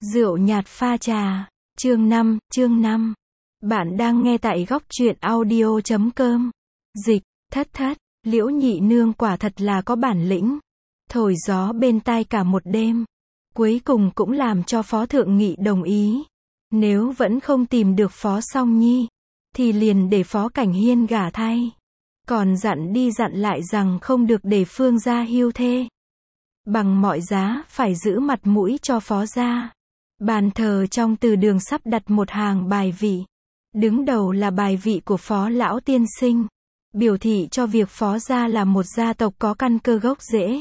Rượu nhạt pha trà. Chương 5. Bạn đang nghe tại góc truyện audio.com. Dịch, thất, Liễu nhị nương quả thật là có bản lĩnh. Thổi gió bên tai cả một đêm. Cuối cùng cũng làm cho Phó Thượng Nghị đồng ý. Nếu vẫn không tìm được Phó Song Nhi, thì liền để Phó Cảnh Hiên gả thay. Còn dặn đi dặn lại rằng không được để Phương gia hiu thê. Bằng mọi giá phải giữ mặt mũi cho Phó gia. Bàn thờ trong từ đường sắp đặt một hàng bài vị. Đứng đầu là bài vị của Phó Lão Tiên Sinh. Biểu thị cho việc Phó gia là một gia tộc có căn cơ gốc rễ.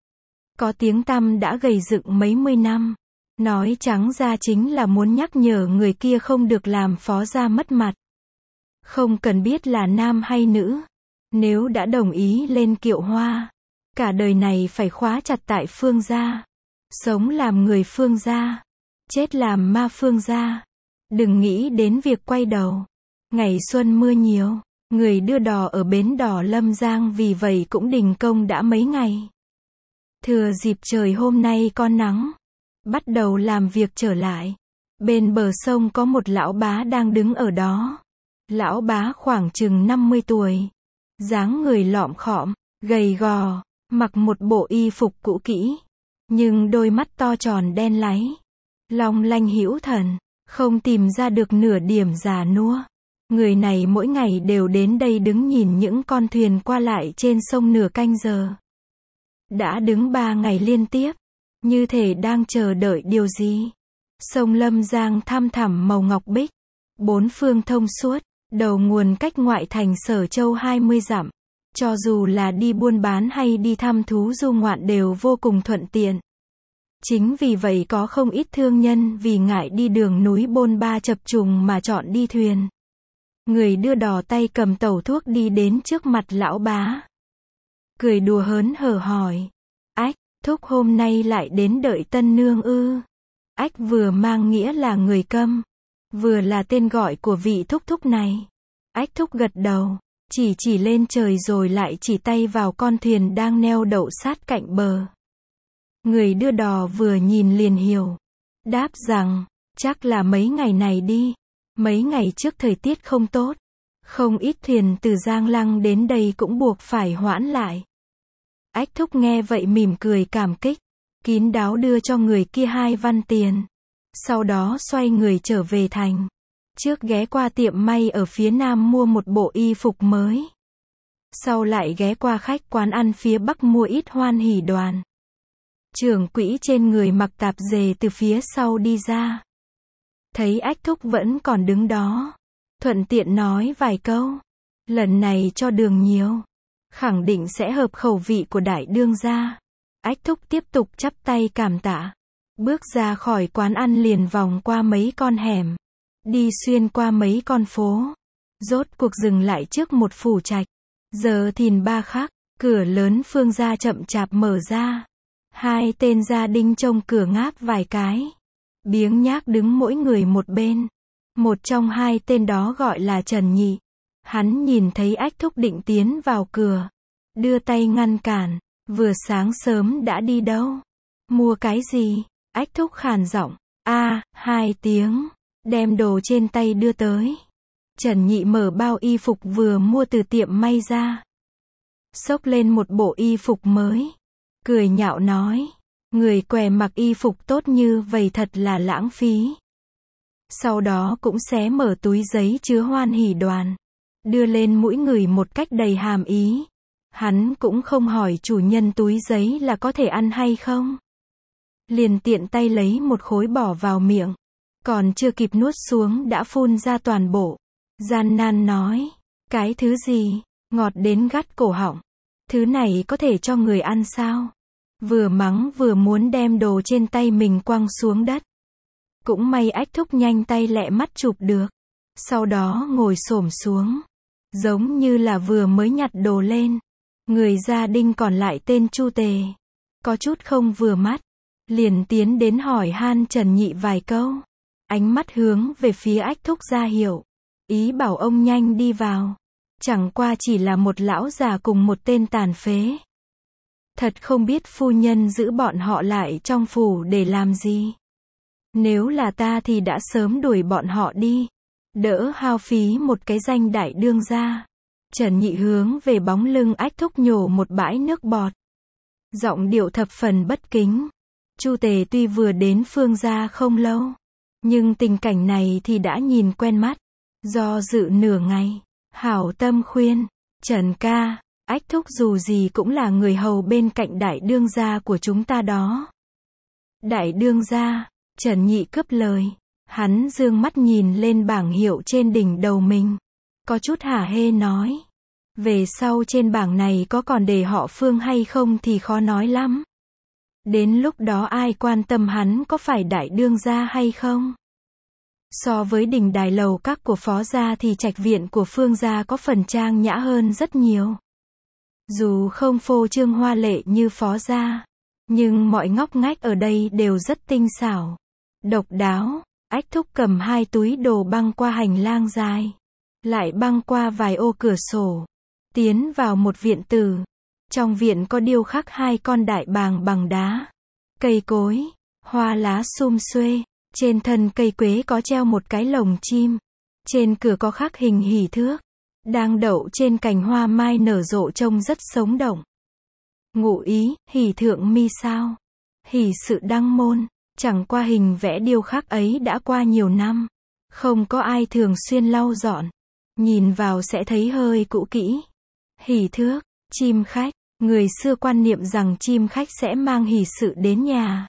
Có tiếng tăm đã gầy dựng mấy mươi năm. Nói trắng ra chính là muốn nhắc nhở người kia không được làm Phó gia mất mặt. Không cần biết là nam hay nữ. Nếu đã đồng ý lên kiệu hoa, cả đời này phải khóa chặt tại Phương gia. Sống làm người Phương gia, chết làm ma Phương gia. Đừng nghĩ đến việc quay đầu. Ngày xuân mưa nhiều, người đưa đò ở bến đò Lâm Giang vì vậy cũng đình công đã mấy ngày. Thừa dịp trời hôm nay có nắng, bắt đầu làm việc trở lại. Bên bờ sông có một lão bá đang đứng ở đó. Lão bá khoảng chừng 50 tuổi. Dáng người lọm khọm, gầy gò, mặc một bộ y phục cũ kỹ. Nhưng đôi mắt to tròn đen láy, long lanh hữu thần, không tìm ra được nửa điểm già nua. Người này mỗi ngày đều đến đây đứng nhìn những con thuyền qua lại trên sông nửa canh giờ. Đã đứng 3 ngày liên tiếp, như thể đang chờ đợi điều gì. Sông Lâm Giang thăm thẳm màu ngọc bích, bốn phương thông suốt, đầu nguồn cách ngoại thành Sở Châu 20 dặm. Cho dù là đi buôn bán hay đi thăm thú du ngoạn đều vô cùng thuận tiện. Chính vì vậy có không ít thương nhân vì ngại đi đường núi bôn ba chập trùng mà chọn đi thuyền. Người đưa đò tay cầm tẩu thuốc đi đến trước mặt lão bá. Cười đùa hớn hở hỏi. Ách, thúc hôm nay lại đến đợi tân nương ư? Ách vừa mang nghĩa là người câm, vừa là tên gọi của vị thúc thúc này. Ách thúc gật đầu, chỉ lên trời rồi lại chỉ tay vào con thuyền đang neo đậu sát cạnh bờ. Người đưa đò vừa nhìn liền hiểu. Đáp rằng, chắc là mấy ngày này đi. Mấy ngày trước thời tiết không tốt. Không ít thuyền từ Giang Lăng đến đây cũng buộc phải hoãn lại. Ách thúc nghe vậy mỉm cười cảm kích. Kín đáo đưa cho người kia 2 văn tiền. Sau đó xoay người trở về thành. Trước ghé qua tiệm may ở phía nam mua một bộ y phục mới. Sau lại ghé qua khách quán ăn phía bắc mua ít hoan hỷ đoàn. Trưởng quỹ trên người mặc tạp dề từ phía sau đi ra. Thấy ách thúc vẫn còn đứng đó. Thuận tiện nói vài câu. Lần này cho đường nhiều. Khẳng định sẽ hợp khẩu vị của đại đương gia. Ách thúc tiếp tục chắp tay cảm tạ. Bước ra khỏi quán ăn liền vòng qua mấy con hẻm. Đi xuyên qua mấy con phố. Rốt cuộc dừng lại trước một phủ trạch. Giờ thìn 3 khắc, cửa lớn Phương gia chậm chạp mở ra. 2 tên gia đinh trông cửa ngáp vài cái. Biếng nhác đứng mỗi người một bên. Một trong 2 tên đó gọi là Trần Nhị. Hắn nhìn thấy ách thúc định tiến vào cửa. Đưa tay ngăn cản. Vừa sáng sớm đã đi đâu? Mua cái gì? Ách thúc khàn giọng. 2 tiếng. Đem đồ trên tay đưa tới. Trần Nhị mở bao y phục vừa mua từ tiệm may ra. Xốc lên một bộ y phục mới. Cười nhạo nói. Người què mặc y phục tốt như vậy thật là lãng phí. Sau đó cũng xé mở túi giấy chứa hoan hỷ đoàn. Đưa lên mỗi người một cách đầy hàm ý. Hắn cũng không hỏi chủ nhân túi giấy là có thể ăn hay không. Liền tiện tay lấy một khối bỏ vào miệng. Còn chưa kịp nuốt xuống đã phun ra toàn bộ. Gian nan nói. Cái thứ gì? Ngọt đến gắt cổ họng. Thứ này có thể cho người ăn sao? Vừa mắng vừa muốn đem đồ trên tay mình quăng xuống đất. Cũng may ách thúc nhanh tay lẹ mắt chụp được. Sau đó ngồi xổm xuống. Giống như là vừa mới nhặt đồ lên. Người gia đinh còn lại tên Chu Tề. Có chút không vừa mắt. Liền tiến đến hỏi han Trần Nhị vài câu. Ánh mắt hướng về phía ách thúc ra hiệu. Ý bảo ông nhanh đi vào. Chẳng qua chỉ là một lão già cùng một tên tàn phế. Thật không biết phu nhân giữ bọn họ lại trong phủ để làm gì. Nếu là ta thì đã sớm đuổi bọn họ đi. Đỡ hao phí một cái danh đại đương gia. Trần Nhị hướng về bóng lưng Ách Thúc nhổ một bãi nước bọt. Giọng điệu thập phần bất kính. Chu Tề tuy vừa đến Phương gia không lâu, nhưng tình cảnh này thì đã nhìn quen mắt. Do dự nửa ngày, hảo tâm khuyên, Trần ca, Ách Thúc dù gì cũng là người hầu bên cạnh đại đương gia của chúng ta đó. Đại đương gia, Trần Nhị cướp lời. Hắn dương mắt nhìn lên bảng hiệu trên đỉnh đầu mình. Có chút hả hê nói. Về sau trên bảng này có còn để họ Phương hay không thì khó nói lắm. Đến lúc đó ai quan tâm hắn có phải đại đương gia hay không? So với đình đài lầu các của Phó gia thì trạch viện của Phương gia có phần trang nhã hơn rất nhiều. Dù không phô trương hoa lệ như Phó gia, nhưng mọi ngóc ngách ở đây đều rất tinh xảo, độc đáo. Ách Thúc cầm 2 túi đồ băng qua hành lang dài, lại băng qua vài ô cửa sổ, tiến vào một viện tử. Trong viện có điêu khắc 2 con đại bàng bằng đá, cây cối, hoa lá sum xuê. Trên thân cây quế có treo một cái lồng chim. Trên cửa có khắc hình hỷ thước, đang đậu trên cành hoa mai nở rộ trông rất sống động. Ngụ ý, hỷ thượng mi sao? Hỷ sự đăng môn. Chẳng qua hình vẽ điêu khắc ấy đã qua nhiều năm, không có ai thường xuyên lau dọn. Nhìn vào sẽ thấy hơi cũ kỹ. Hỷ thước, chim khách. Người xưa quan niệm rằng chim khách sẽ mang hỷ sự đến nhà.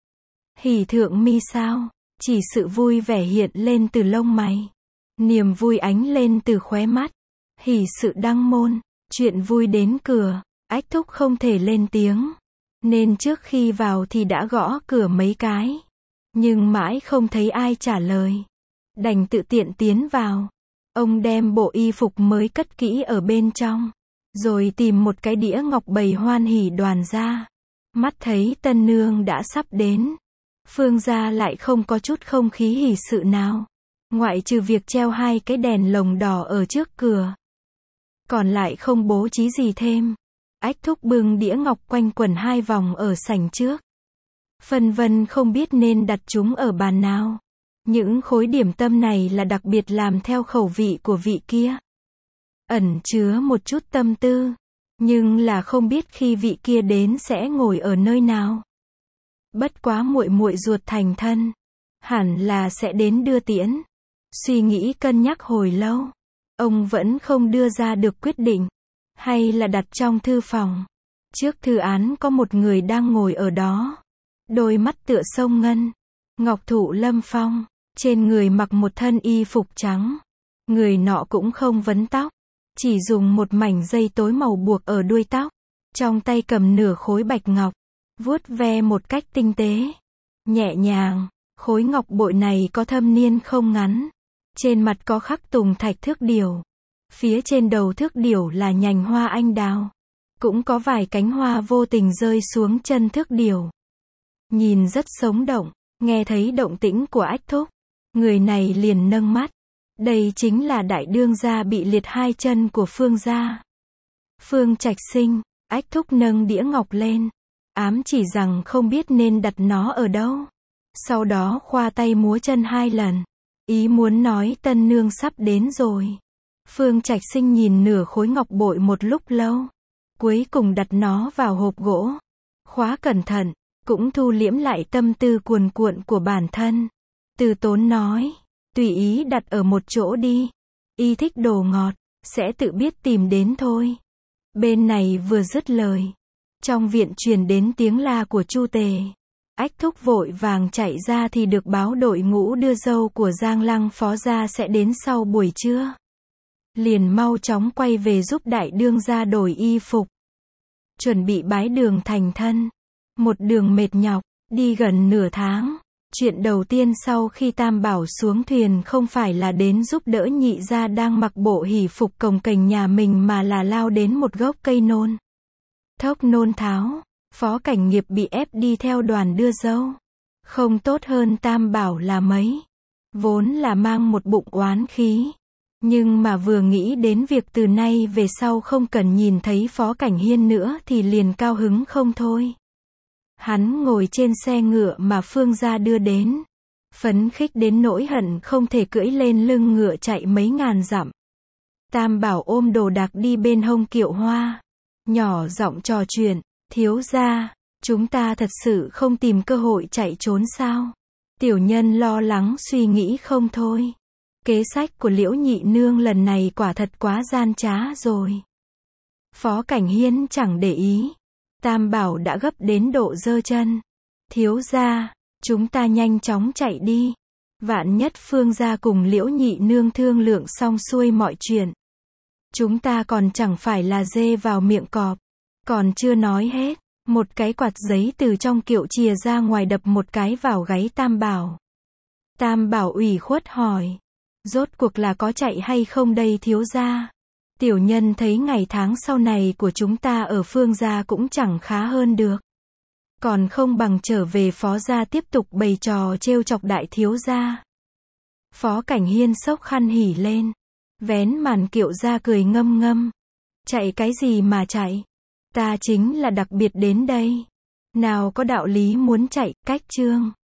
Hỷ thượng mi sao? Chỉ sự vui vẻ hiện lên từ lông mày. Niềm vui ánh lên từ khóe mắt. Hỷ sự đăng môn. Chuyện vui đến cửa. Ách Thúc không thể lên tiếng, nên trước khi vào thì đã gõ cửa mấy cái. Nhưng mãi không thấy ai trả lời. Đành tự tiện tiến vào. Ông đem bộ y phục mới cất kỹ ở bên trong. Rồi tìm một cái đĩa ngọc bày hoan hỉ đoàn ra. Mắt thấy tân nương đã sắp đến. Phương gia lại không có chút không khí hỉ sự nào. Ngoại trừ việc treo 2 cái đèn lồng đỏ ở trước cửa. Còn lại không bố trí gì thêm. Ách Thúc bưng đĩa ngọc quanh quẩn 2 vòng ở sảnh trước. Phân vân không biết nên đặt chúng ở bàn nào. Những khối điểm tâm này là đặc biệt làm theo khẩu vị của vị kia. Ẩn chứa một chút tâm tư. Nhưng là không biết khi vị kia đến sẽ ngồi ở nơi nào. Bất quá muội muội ruột thành thân. Hẳn là sẽ đến đưa tiễn. Suy nghĩ cân nhắc hồi lâu. Ông vẫn không đưa ra được quyết định. Hay là đặt trong thư phòng. Trước thư án có một người đang ngồi ở đó. Đôi mắt tựa sông ngân. Ngọc thụ lâm phong. Trên người mặc một thân y phục trắng. Người nọ cũng không vấn tóc. Chỉ dùng một mảnh dây tối màu buộc ở đuôi tóc. Trong tay cầm nửa khối bạch ngọc. Vuốt ve một cách tinh tế. Nhẹ nhàng. Khối ngọc bội này có thâm niên không ngắn. Trên mặt có khắc tùng thạch thước điểu. Phía trên đầu thước điểu là nhành hoa anh đào. Cũng có vài cánh hoa vô tình rơi xuống chân thước điểu. Nhìn rất sống động. Nghe thấy động tĩnh của Ách Thúc. Người này liền nâng mắt. Đây chính là đại đương gia bị liệt 2 chân của Phương gia. Phương Trạch Sinh. Ách Thúc nâng đĩa ngọc lên. Ám chỉ rằng không biết nên đặt nó ở đâu. Sau đó khoa tay múa chân 2 lần. Ý muốn nói tân nương sắp đến rồi. Phương Trạch Sinh nhìn nửa khối ngọc bội một lúc lâu. Cuối cùng đặt nó vào hộp gỗ. Khóa cẩn thận. Cũng thu liễm lại tâm tư cuồn cuộn của bản thân. Từ tốn nói. Tùy ý đặt ở một chỗ đi. Y thích đồ ngọt. Sẽ tự biết tìm đến thôi. Bên này vừa dứt lời. Trong viện truyền đến tiếng la của Chu Tề. Ách Thúc vội vàng chạy ra thì được báo đội ngũ đưa dâu của Giang Lăng Phó gia sẽ đến sau buổi trưa. Liền mau chóng quay về giúp đại đương gia đổi y phục. Chuẩn bị bái đường thành thân. Một đường mệt nhọc, đi gần nửa tháng. Chuyện đầu tiên sau khi Tam Bảo xuống thuyền không phải là đến giúp đỡ nhị gia đang mặc bộ hỷ phục cồng kềnh nhà mình mà là lao đến một gốc cây nôn. Thốc nôn tháo. Phó Cảnh Nghiệp bị ép đi theo đoàn đưa dâu. Không tốt hơn Tam Bảo là mấy. Vốn là mang một bụng oán khí. Nhưng mà vừa nghĩ đến việc từ nay về sau không cần nhìn thấy Phó Cảnh Hiên nữa thì liền cao hứng không thôi. Hắn ngồi trên xe ngựa mà Phương gia đưa đến. Phấn khích đến nỗi hận không thể cưỡi lên lưng ngựa chạy mấy ngàn dặm. Tam Bảo ôm đồ đạc đi bên hông kiệu hoa. Nhỏ giọng trò chuyện, thiếu gia, chúng ta thật sự không tìm cơ hội chạy trốn sao? Tiểu nhân lo lắng suy nghĩ không thôi. Kế sách của Liễu nhị nương lần này quả thật quá gian trá rồi. Phó Cảnh Hiên chẳng để ý. Tam Bảo đã gấp đến độ giơ chân. Thiếu gia, chúng ta nhanh chóng chạy đi. Vạn nhất Phương gia cùng Liễu nhị nương thương lượng xong xuôi mọi chuyện. Chúng ta còn chẳng phải là dê vào miệng cọp. Còn chưa nói hết, một cái quạt giấy từ trong kiệu chìa ra ngoài đập một cái vào gáy Tam Bảo. Tam Bảo ủy khuất hỏi. Rốt cuộc là có chạy hay không đây thiếu gia? Tiểu nhân thấy ngày tháng sau này của chúng ta ở Phương gia cũng chẳng khá hơn được. Còn không bằng trở về Phó gia tiếp tục bày trò trêu chọc đại thiếu gia. Phó Cảnh Hiên xốc khăn hỉ lên. Vén màn kiệu ra cười ngâm ngâm. Chạy cái gì mà chạy? Ta chính là đặc biệt đến đây. Nào có đạo lý muốn chạy, cách chương.